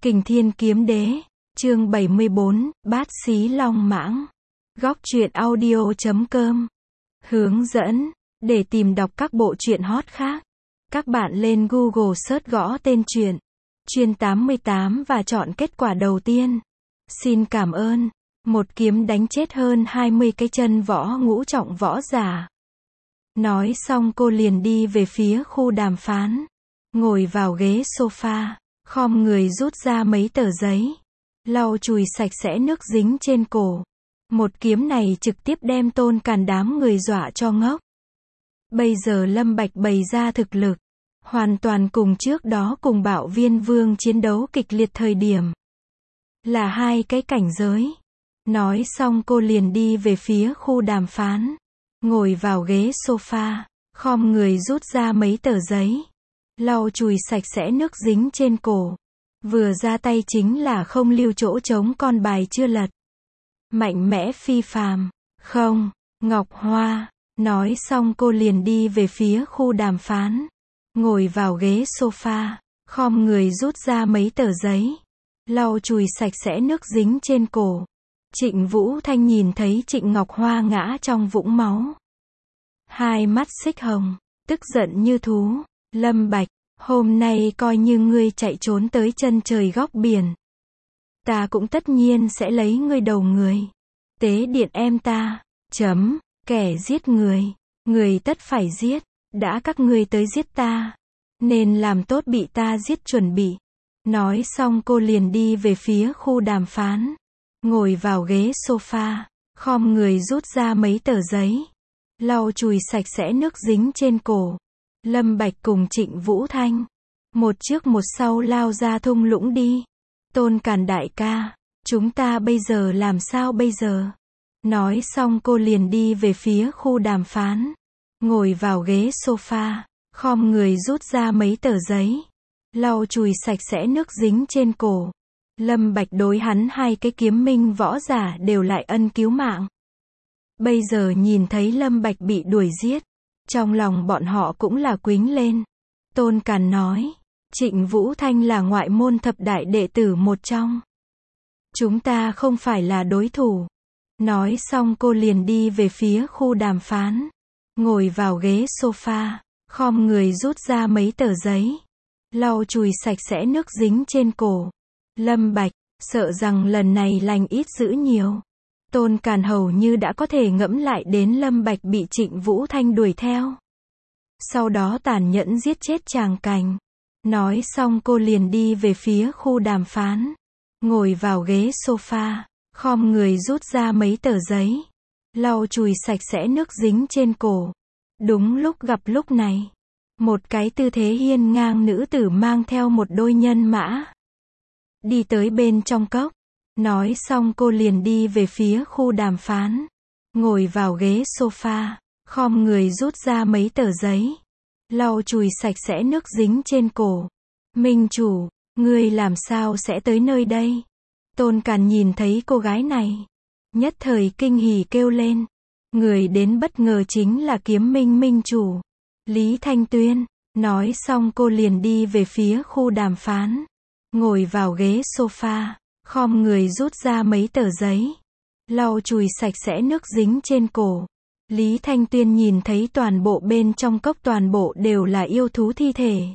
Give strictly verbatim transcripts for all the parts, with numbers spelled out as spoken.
Kình Thiên Kiếm Đế, chương bảy mươi bốn, Bát Xí Long Mãng. Góc truyện audio chấm com. Hướng dẫn, để tìm đọc các bộ truyện hot khác, các bạn lên Google search gõ tên truyện Chuyên tám mươi tám và chọn kết quả đầu tiên. Xin cảm ơn. Một kiếm đánh chết hơn hai mươi cái chân võ ngũ trọng võ giả. Nói xong cô liền đi về phía khu đàm phán. Ngồi vào ghế sofa, khom người rút ra mấy tờ giấy, lau chùi sạch sẽ nước dính trên cổ. Một kiếm này trực tiếp đem Tôn Càn đám người dọa cho ngốc. Bây giờ Lâm Bạch bày ra thực lực, hoàn toàn cùng trước đó cùng Bạo Viên Vương chiến đấu kịch liệt thời điểm. Là hai cái cảnh giới. Nói xong cô liền đi về phía khu đàm phán. Ngồi vào ghế sofa, khom người rút ra mấy tờ giấy, lau chùi sạch sẽ nước dính trên cổ. Vừa ra tay chính là không lưu chỗ trống, con bài chưa lật. Mạnh mẽ phi phàm. Không, Ngọc Hoa. Nói xong cô liền đi về phía khu đàm phán. Ngồi vào ghế sofa, khom người rút ra mấy tờ giấy, lau chùi sạch sẽ nước dính trên cổ. Trịnh Vũ Thanh nhìn thấy Trịnh Ngọc Hoa ngã trong vũng máu, hai mắt xích hồng, tức giận như thú. Lâm Bạch, hôm nay coi như ngươi chạy trốn tới chân trời góc biển, ta cũng tất nhiên sẽ lấy ngươi đầu người, tế điện em ta. Chấm, kẻ giết người, người tất phải giết. Đã các ngươi tới giết ta, nên làm tốt bị ta giết chuẩn bị. Nói xong cô liền đi về phía khu đàm phán. Ngồi vào ghế sofa, khom người rút ra mấy tờ giấy, lau chùi sạch sẽ nước dính trên cổ. Lâm Bạch cùng Trịnh Vũ Thanh, một trước một sau lao ra thung lũng đi. Tôn Càn đại ca, chúng ta bây giờ làm sao bây giờ? Nói xong cô liền đi về phía khu đàm phán. Ngồi vào ghế sofa, khom người rút ra mấy tờ giấy, lau chùi sạch sẽ nước dính trên cổ. Lâm Bạch đối hắn hai cái kiếm minh võ giả đều lại ân cứu mạng. Bây giờ nhìn thấy Lâm Bạch bị đuổi giết, trong lòng bọn họ cũng là quính lên. Tôn Càn nói, Trịnh Vũ Thanh là ngoại môn thập đại đệ tử một trong, chúng ta không phải là đối thủ. Nói xong cô liền đi về phía khu đàm phán. Ngồi vào ghế sofa, khom người rút ra mấy tờ giấy, lau chùi sạch sẽ nước dính trên cổ. Lâm Bạch, sợ rằng lần này lành ít dữ nhiều. Tôn Càn hầu như đã có thể ngẫm lại đến Lâm Bạch bị Trịnh Vũ Thanh đuổi theo, sau đó tàn nhẫn giết chết tràng cảnh. Nói xong cô liền đi về phía khu đàm phán. Ngồi vào ghế sofa, khom người rút ra mấy tờ giấy, lau chùi sạch sẽ nước dính trên cổ. Đúng lúc gặp lúc này, một cái tư thế hiên ngang nữ tử mang theo một đôi nhân mã đi tới bên trong cốc. Nói xong cô liền đi về phía khu đàm phán. Ngồi vào ghế sofa, khom người rút ra mấy tờ giấy, lau chùi sạch sẽ nước dính trên cổ. Minh chủ, ngươi làm sao sẽ tới nơi đây? Tôn Càn nhìn thấy cô gái này, nhất thời kinh hỉ kêu lên. Người đến bất ngờ chính là kiếm minh minh chủ, Lý Thanh Tuyên. Nói xong cô liền đi về phía khu đàm phán. Ngồi vào ghế sofa, khom người rút ra mấy tờ giấy, lau chùi sạch sẽ nước dính trên cổ. Lý Thanh Tuyên nhìn thấy toàn bộ bên trong cốc toàn bộ đều là yêu thú thi thể,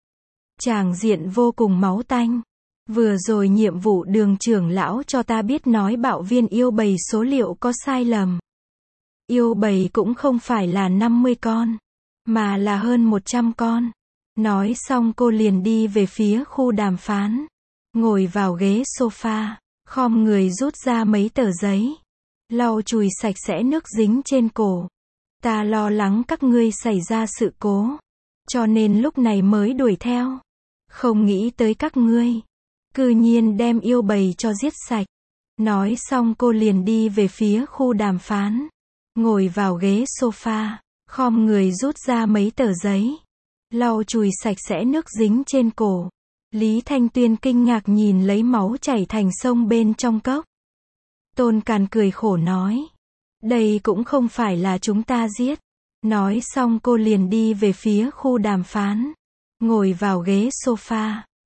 tràng diện vô cùng máu tanh. Vừa rồi nhiệm vụ Đường trưởng lão cho ta biết nói Bạo Viên yêu bầy số liệu có sai lầm. Yêu bầy cũng không phải là năm mươi con, mà là hơn một trăm con. Nói xong cô liền đi về phía khu đàm phán. Ngồi vào ghế sofa, khom người rút ra mấy tờ giấy, lau chùi sạch sẽ nước dính trên cổ. Ta lo lắng các ngươi xảy ra sự cố, cho nên lúc này mới đuổi theo. Không nghĩ tới các ngươi cư nhiên đem yêu bầy cho giết sạch. Nói xong cô liền đi về phía khu đàm phán. Ngồi vào ghế sofa, khom người rút ra mấy tờ giấy, lau chùi sạch sẽ nước dính trên cổ. Lý Thanh Tuyên kinh ngạc nhìn lấy máu chảy thành sông bên trong cốc. Tôn Càn cười khổ nói, đây cũng không phải là chúng ta giết. Nói xong cô liền đi về phía khu đàm phán. Ngồi vào ghế sofa,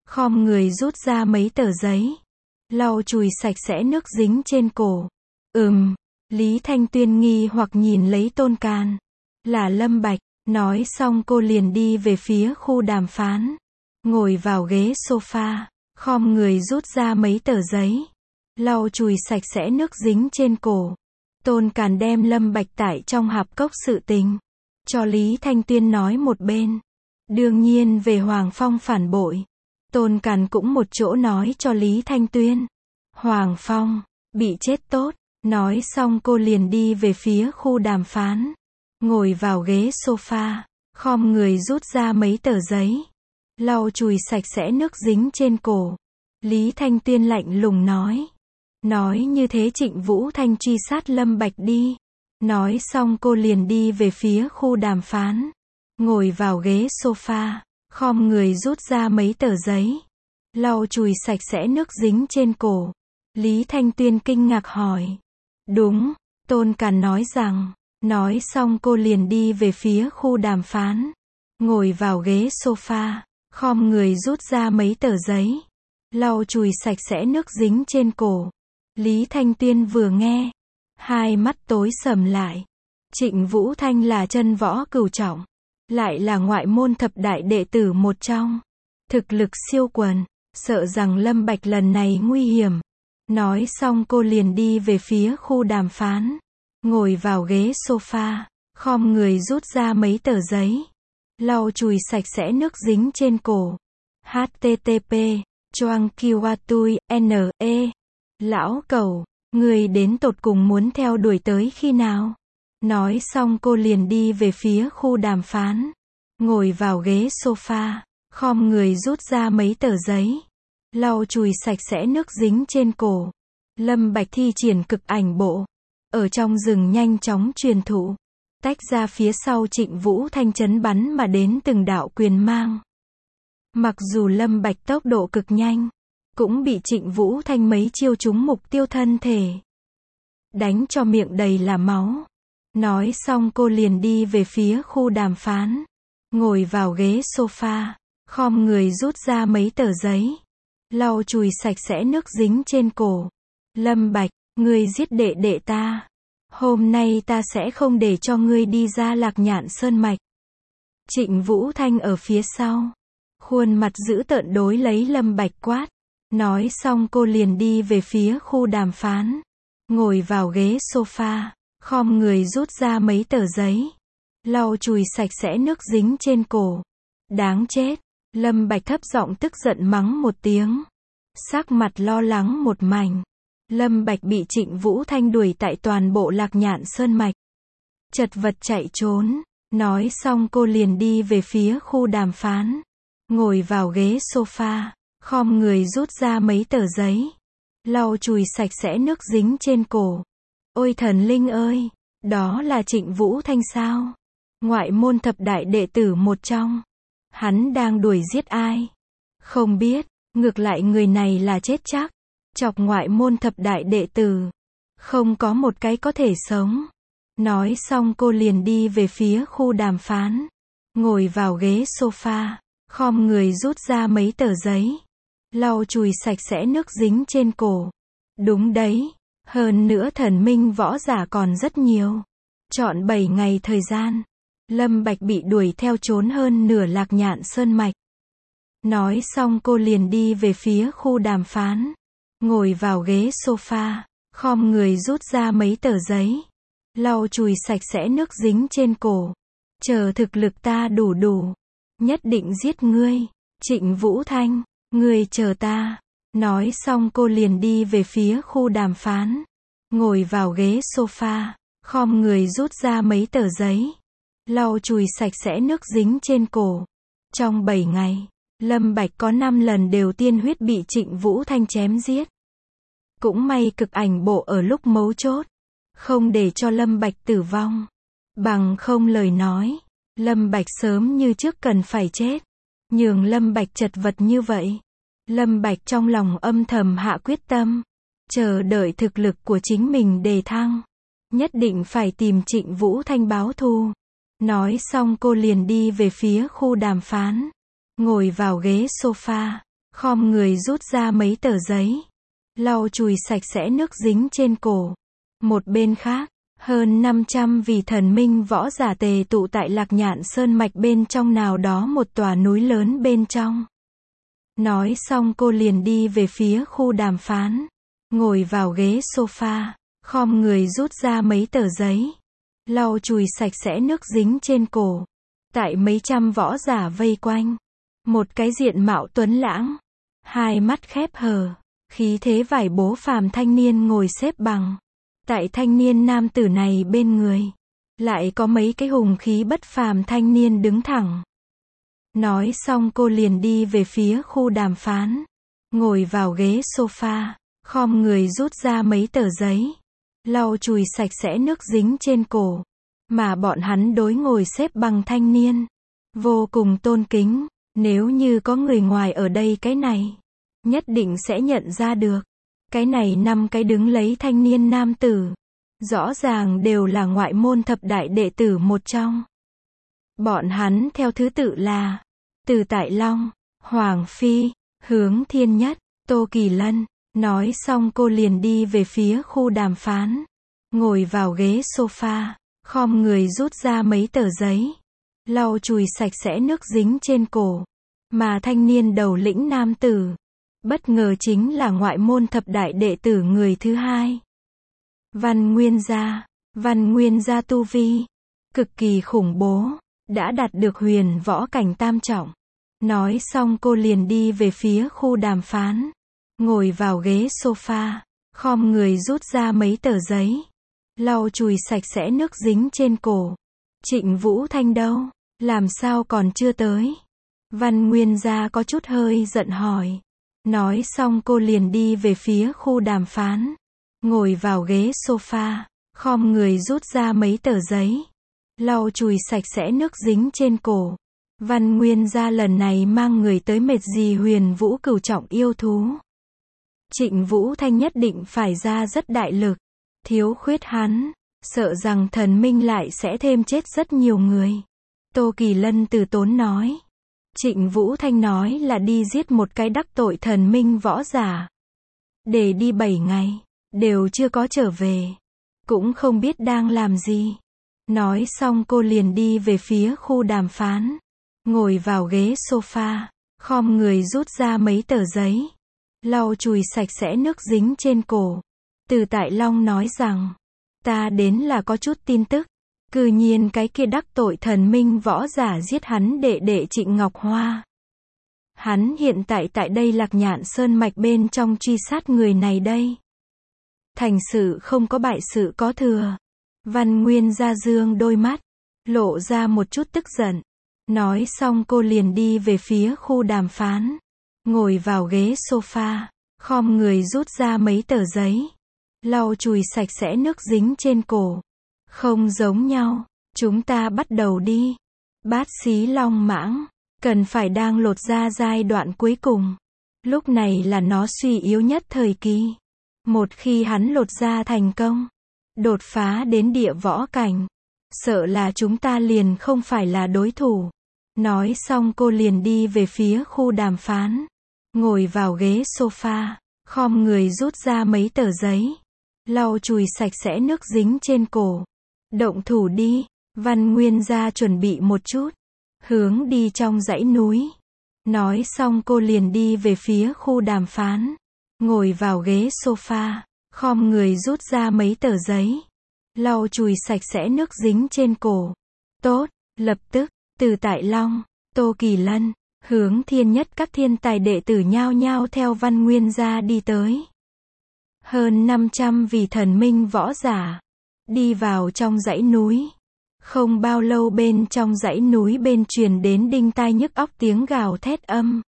khom người rút ra mấy tờ giấy, lau chùi sạch sẽ nước dính trên cổ. Ừm, Lý Thanh Tuyên nghi hoặc nhìn lấy Tôn Càn. Là Lâm Bạch, nói xong cô liền đi về phía khu đàm phán. Ngồi vào ghế sofa, khom người rút ra mấy tờ giấy, lau chùi sạch sẽ nước dính trên cổ. Tôn Càn đem Lâm Bạch tải trong hạp cốc sự tình, cho Lý Thanh Tuyên nói một bên. Đương nhiên về Hoàng Phong phản bội, Tôn Càn cũng một chỗ nói cho Lý Thanh Tuyên. Hoàng Phong, bị chết tốt. Nói xong cô liền đi về phía khu đàm phán. Ngồi vào ghế sofa, khom người rút ra mấy tờ giấy, lau chùi sạch sẽ nước dính trên cổ. Lý Thanh Tuyên lạnh lùng nói. Nói như thế Trịnh Vũ Thanh truy sát Lâm Bạch đi. Nói xong cô liền đi về phía khu đàm phán. Ngồi vào ghế sofa, khom người rút ra mấy tờ giấy, lau chùi sạch sẽ nước dính trên cổ. Lý Thanh Tuyên kinh ngạc hỏi. Đúng, Tôn Càn nói rằng. Nói xong cô liền đi về phía khu đàm phán. Ngồi vào ghế sofa, khom người rút ra mấy tờ giấy, lau chùi sạch sẽ nước dính trên cổ. Lý Thanh Tuyên vừa nghe, hai mắt tối sầm lại. Trịnh Vũ Thanh là chân võ cửu trọng, lại là ngoại môn thập đại đệ tử một trong, thực lực siêu quần, sợ rằng Lâm Bạch lần này nguy hiểm. Nói xong cô liền đi về phía khu đàm phán. Ngồi vào ghế sofa, khom người rút ra mấy tờ giấy, lau chùi sạch sẽ nước dính trên cổ. H T T P, Choang Kiwa Tui, N E. Lão Cẩu, người đến tột cùng muốn theo đuổi tới khi nào? Nói xong cô liền đi về phía khu đàm phán. Ngồi vào ghế sofa, khom người rút ra mấy tờ giấy, lau chùi sạch sẽ nước dính trên cổ. Lâm Bạch thi triển cực ảnh bộ, ở trong rừng nhanh chóng truyền thụ, tách ra phía sau Trịnh Vũ Thanh chấn bắn mà đến từng đạo quyền mang. Mặc dù Lâm Bạch tốc độ cực nhanh, cũng bị Trịnh Vũ Thanh mấy chiêu trúng mục tiêu thân thể, đánh cho miệng đầy là máu. Nói xong cô liền đi về phía khu đàm phán. Ngồi vào ghế sofa, khom người rút ra mấy tờ giấy, lau chùi sạch sẽ nước dính trên cổ. Lâm Bạch, ngươi giết đệ đệ ta. Hôm nay ta sẽ không để cho ngươi đi ra Lạc Nhạn Sơn Mạch. Trịnh Vũ Thanh ở phía sau, khuôn mặt dữ tợn đối lấy Lâm Bạch quát. Nói xong cô liền đi về phía khu đàm phán. Ngồi vào ghế sofa, khom người rút ra mấy tờ giấy, lau chùi sạch sẽ nước dính trên cổ. Đáng chết. Lâm Bạch thấp giọng tức giận mắng một tiếng, sắc mặt lo lắng một mảnh. Lâm Bạch bị Trịnh Vũ Thanh đuổi tại toàn bộ Lạc Nhạn Sơn Mạch, chật vật chạy trốn. Nói xong cô liền đi về phía khu đàm phán. Ngồi vào ghế sofa, khom người rút ra mấy tờ giấy, lau chùi sạch sẽ nước dính trên cổ. Ôi thần linh ơi, đó là Trịnh Vũ Thanh sao? Ngoại môn thập đại đệ tử một trong. Hắn đang đuổi giết ai? Không biết, ngược lại người này là chết chắc. Chọc ngoại môn thập đại đệ tử, không có một cái có thể sống. Nói xong cô liền đi về phía khu đàm phán. Ngồi vào ghế sofa, khom người rút ra mấy tờ giấy, lau chùi sạch sẽ nước dính trên cổ. Đúng đấy, hơn nữa thần minh võ giả còn rất nhiều. Trọn bảy ngày thời gian, Lâm Bạch bị đuổi theo trốn hơn nửa Lạc Nhạn Sơn Mạch. Nói xong cô liền đi về phía khu đàm phán. Ngồi vào ghế sofa, khom người rút ra mấy tờ giấy, lau chùi sạch sẽ nước dính trên cổ. Chờ thực lực ta đủ đủ, nhất định giết ngươi. Trịnh Vũ Thanh, ngươi chờ ta. Nói xong cô liền đi về phía khu đàm phán. Ngồi vào ghế sofa, khom người rút ra mấy tờ giấy, lau chùi sạch sẽ nước dính trên cổ. Trong bảy ngày, Lâm Bạch có năm lần đều tiên huyết bị Trịnh Vũ Thanh chém giết. Cũng may cực ảnh bộ ở lúc mấu chốt, không để cho Lâm Bạch tử vong. Bằng không lời nói, Lâm Bạch sớm như trước cần phải chết. Nhường Lâm Bạch chật vật như vậy. Lâm Bạch trong lòng âm thầm hạ quyết tâm, chờ đợi thực lực của chính mình đề thăng, nhất định phải tìm Trịnh Vũ Thanh báo thù. Nói xong cô liền đi về phía khu đàm phán. Ngồi vào ghế sofa, khom người rút ra mấy tờ giấy, lau chùi sạch sẽ nước dính trên cổ. Một bên khác, hơn năm trăm vị thần minh võ giả tề tụ tại Lạc Nhạn Sơn mạch bên trong nào đó một tòa núi lớn bên trong. Nói xong cô liền đi về phía khu đàm phán, ngồi vào ghế sofa, khom người rút ra mấy tờ giấy, lau chùi sạch sẽ nước dính trên cổ. Tại mấy trăm võ giả vây quanh, một cái diện mạo tuấn lãng, hai mắt khép hờ, khí thế vải bố phàm thanh niên ngồi xếp bằng. Tại thanh niên nam tử này bên người, lại có mấy cái hùng khí bất phàm thanh niên đứng thẳng. Nói xong cô liền đi về phía khu đàm phán, ngồi vào ghế sofa, khom người rút ra mấy tờ giấy, lau chùi sạch sẽ nước dính trên cổ. Mà bọn hắn đối ngồi xếp bằng thanh niên, vô cùng tôn kính. Nếu như có người ngoài ở đây cái này, nhất định sẽ nhận ra được. Cái này năm cái đứng lấy thanh niên nam tử, rõ ràng đều là ngoại môn thập đại đệ tử một trong. Bọn hắn theo thứ tự là Từ Tại Long, Hoàng Phi, Hướng Thiên Nhất, Tô Kỳ Lân. Nói xong cô liền đi về phía khu đàm phán, ngồi vào ghế sofa, khom người rút ra mấy tờ giấy, lau chùi sạch sẽ nước dính trên cổ. Mà thanh niên đầu lĩnh nam tử, bất ngờ chính là ngoại môn thập đại đệ tử người thứ hai. Văn Nguyên Gia. Văn Nguyên Gia tu vi cực kỳ khủng bố, đã đạt được huyền võ cảnh tam trọng. Nói xong cô liền đi về phía khu đàm phán, ngồi vào ghế sofa, khom người rút ra mấy tờ giấy, lau chùi sạch sẽ nước dính trên cổ. Trịnh Vũ Thanh đâu? Làm sao còn chưa tới? Văn Nguyên Gia có chút hơi giận hỏi. Nói xong cô liền đi về phía khu đàm phán, ngồi vào ghế sofa, khom người rút ra mấy tờ giấy, lau chùi sạch sẽ nước dính trên cổ. Văn Nguyên Gia lần này mang người tới mệt gì huyền vũ cửu trọng yêu thú. Trịnh Vũ Thanh nhất định phải ra rất đại lực, thiếu khuyết hắn, sợ rằng thần minh lại sẽ thêm chết rất nhiều người. Tô Kỳ Lân từ tốn nói. Trịnh Vũ Thanh nói là đi giết một cái đắc tội thần minh võ giả. Để đi bảy ngày, đều chưa có trở về. Cũng không biết đang làm gì. Nói xong cô liền đi về phía khu đàm phán, ngồi vào ghế sofa, khom người rút ra mấy tờ giấy, lau chùi sạch sẽ nước dính trên cổ. Từ Tại Long nói rằng, ta đến là có chút tin tức. Cư nhiên cái kia đắc tội thần minh võ giả giết hắn đệ đệ Trịnh Ngọc Hoa. Hắn hiện tại tại đây Lạc Nhạn Sơn mạch bên trong truy sát người này đây. Thành sự không có bại sự có thừa. Văn Nguyên Gia dương đôi mắt, lộ ra một chút tức giận. Nói xong cô liền đi về phía khu đàm phán, ngồi vào ghế sofa, khom người rút ra mấy tờ giấy, lau chùi sạch sẽ nước dính trên cổ. Không giống nhau, chúng ta bắt đầu đi. Bát Xí Long Mãng, cần phải đang lột ra giai đoạn cuối cùng. Lúc này là nó suy yếu nhất thời kỳ. Một khi hắn lột ra thành công, đột phá đến địa võ cảnh, sợ là chúng ta liền không phải là đối thủ. Nói xong cô liền đi về phía khu đàm phán, ngồi vào ghế sofa, khom người rút ra mấy tờ giấy, lau chùi sạch sẽ nước dính trên cổ. Động thủ đi. Văn Nguyên Gia chuẩn bị một chút, hướng đi trong dãy núi. Nói xong cô liền đi về phía khu đàm phán, ngồi vào ghế sofa, khom người rút ra mấy tờ giấy, lau chùi sạch sẽ nước dính trên cổ. Tốt. Lập tức, Từ Tại Long, Tô Kỳ Lân, Hướng Thiên Nhất các thiên tài đệ tử nhao nhao theo Văn Nguyên Gia đi tới. Hơn năm trăm vị thần minh võ giả đi vào trong dãy núi. Không bao lâu bên trong dãy núi bên truyền đến đinh tai nhức óc tiếng gào thét âm.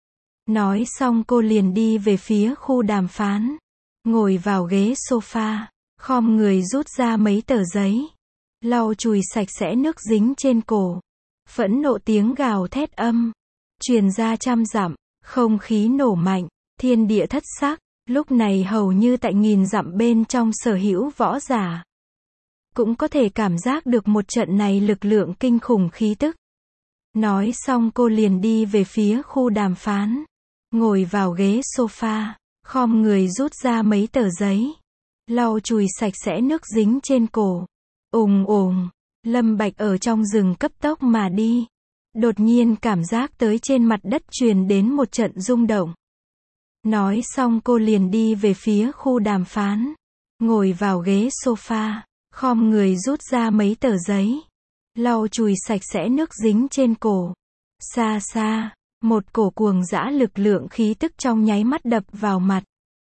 Nói xong cô liền đi về phía khu đàm phán, ngồi vào ghế sofa, khom người rút ra mấy tờ giấy, lau chùi sạch sẽ nước dính trên cổ. Phẫn nộ tiếng gào thét âm truyền ra trăm dặm, không khí nổ mạnh, thiên địa thất sắc. Lúc này hầu như tại nghìn dặm bên trong sở hữu võ giả cũng có thể cảm giác được một trận này lực lượng kinh khủng khí tức. Nói xong cô liền đi về phía khu đàm phán, ngồi vào ghế sofa, khom người rút ra mấy tờ giấy, lau chùi sạch sẽ nước dính trên cổ. Ùng ùng, Lâm Bạch ở trong rừng cấp tốc mà đi. Đột nhiên cảm giác tới trên mặt đất truyền đến một trận rung động. Nói xong cô liền đi về phía khu đàm phán, ngồi vào ghế sofa, khom người rút ra mấy tờ giấy, lau chùi sạch sẽ nước dính trên cổ. Xa xa, một cổ cuồng dã lực lượng khí tức trong nháy mắt đập vào mặt.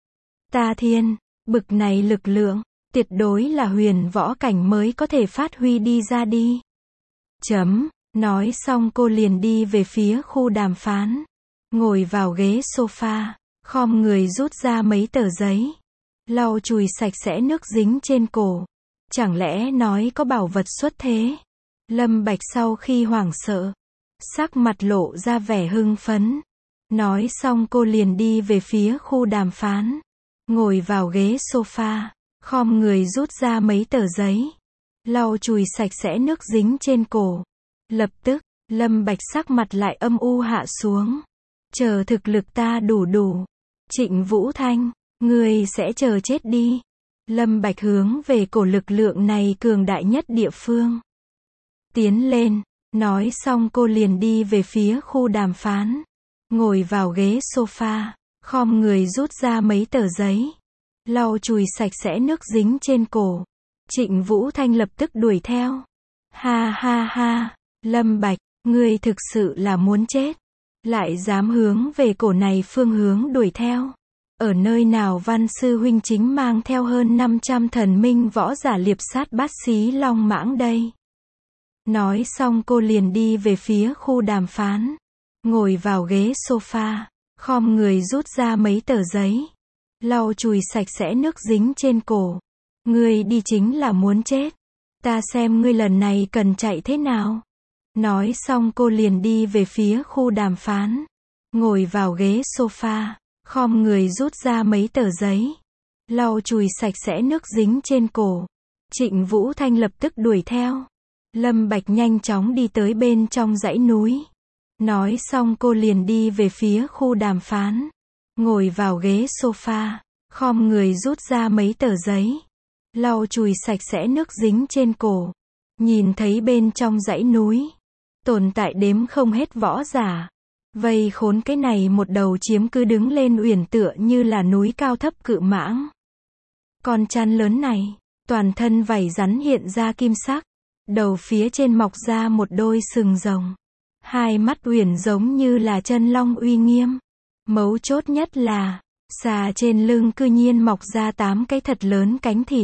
Ta thiên, bực này lực lượng, tuyệt đối là huyền võ cảnh mới có thể phát huy đi ra đi. Chấm, nói xong cô liền đi về phía khu đàm phán, ngồi vào ghế sofa, khom người rút ra mấy tờ giấy, lau chùi sạch sẽ nước dính trên cổ. Chẳng lẽ nói có bảo vật xuất thế? Lâm Bạch sau khi hoảng sợ, sắc mặt lộ ra vẻ hưng phấn. Nói xong cô liền đi về phía khu đàm phán, ngồi vào ghế sofa, khom người rút ra mấy tờ giấy, lau chùi sạch sẽ nước dính trên cổ. Lập tức, Lâm Bạch sắc mặt lại âm u hạ xuống. Chờ thực lực ta đủ đủ, Trịnh Vũ Thanh, ngươi sẽ chờ chết đi. Lâm Bạch hướng về cổ lực lượng này cường đại nhất địa phương tiến lên. Nói xong cô liền đi về phía khu đàm phán, ngồi vào ghế sofa, khom người rút ra mấy tờ giấy, lau chùi sạch sẽ nước dính trên cổ. Trịnh Vũ Thanh lập tức đuổi theo. Ha ha ha, Lâm Bạch, ngươi thực sự là muốn chết, lại dám hướng về cổ này phương hướng đuổi theo. Ở nơi nào Văn sư huynh chính mang theo hơn năm trăm thần minh võ giả liệp sát Bát Xí Long Mãng đây. Nói xong cô liền đi về phía khu đàm phán, ngồi vào ghế sofa, khom người rút ra mấy tờ giấy, lau chùi sạch sẽ nước dính trên cổ. Ngươi đi chính là muốn chết, ta xem ngươi lần này cần chạy thế nào. Nói xong cô liền đi về phía khu đàm phán, ngồi vào ghế sofa, khom người rút ra mấy tờ giấy, lau chùi sạch sẽ nước dính trên cổ. Trịnh Vũ Thanh lập tức đuổi theo. Lâm Bạch nhanh chóng đi tới bên trong dãy núi. Nói xong cô liền đi về phía khu đàm phán, ngồi vào ghế sofa, khom người rút ra mấy tờ giấy, lau chùi sạch sẽ nước dính trên cổ. Nhìn thấy bên trong dãy núi, tồn tại đếm không hết võ giả. Vây khốn cái này một đầu chiếm cứ đứng lên uyển tựa như là núi cao thấp cự mãng. Con chăn lớn này, toàn thân vảy rắn hiện ra kim sắc, đầu phía trên mọc ra một đôi sừng rồng. Hai mắt uyển giống như là chân long uy nghiêm. Mấu chốt nhất là, xà trên lưng cư nhiên mọc ra tám cái thật lớn cánh thịt.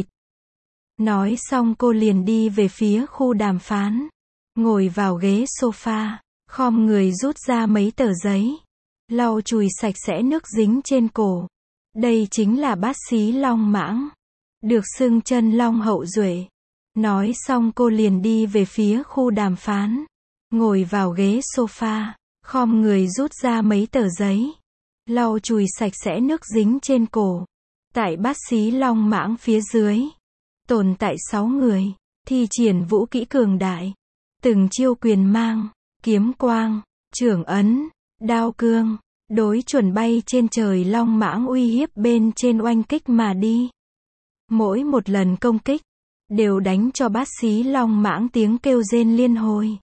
Nói xong cô liền đi về phía khu đàm phán, ngồi vào ghế sofa, khom người rút ra mấy tờ giấy, lau chùi sạch sẽ nước dính trên cổ. Đây chính là Bát Xí Long Mãng, được xưng chân long hậu duệ. Nói xong cô liền đi về phía khu đàm phán, ngồi vào ghế sofa, khom người rút ra mấy tờ giấy, lau chùi sạch sẽ nước dính trên cổ. Tại Bát Xí Long Mãng phía dưới, tồn tại sáu người, thi triển vũ kỹ cường đại, từng chiêu quyền mang, kiếm quang, chưởng ấn, đao cương, đối chuẩn bay trên trời long mãng uy hiếp bên trên oanh kích mà đi. Mỗi một lần công kích, đều đánh cho Bát Xí Long Mãng tiếng kêu rên liên hồi.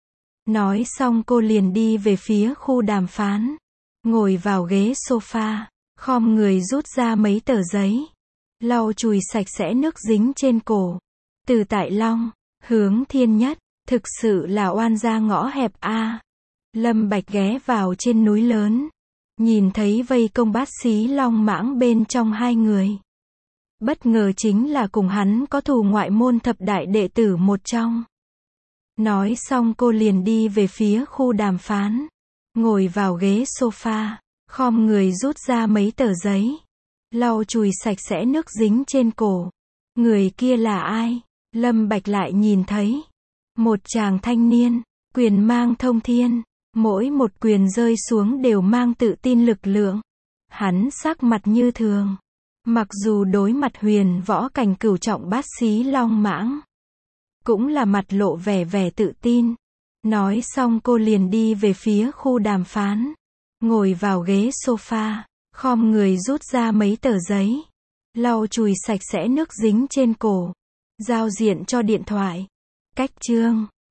Nói xong cô liền đi về phía khu đàm phán, ngồi vào ghế sofa, khom người rút ra mấy tờ giấy, lau chùi sạch sẽ nước dính trên cổ. Từ tại Long, hướng thiên nhất, thực sự là oan gia ngõ hẹp a. Lâm Bạch ghé vào trên núi lớn, nhìn thấy vây công Bát Xí Long Mãng bên trong hai người. Bất ngờ chính là cùng hắn có thù ngoại môn thập đại đệ tử một trong. Nói xong cô liền đi về phía khu đàm phán, ngồi vào ghế sofa, khom người rút ra mấy tờ giấy, lau chùi sạch sẽ nước dính trên cổ. Người kia là ai? Lâm Bạch lại nhìn thấy một chàng thanh niên, quyền mang thông thiên, mỗi một quyền rơi xuống đều mang tự tin lực lượng. Hắn sắc mặt như thường, mặc dù đối mặt huyền võ cảnh cửu trọng Bát Xí Long Mãng, cũng là mặt lộ vẻ vẻ tự tin. Nói xong cô liền đi về phía khu đàm phán, Ngồi vào ghế sofa, khom người rút ra mấy tờ giấy. Lau chùi sạch sẽ nước dính trên cổ. Giao diện cho điện thoại. Cách chương.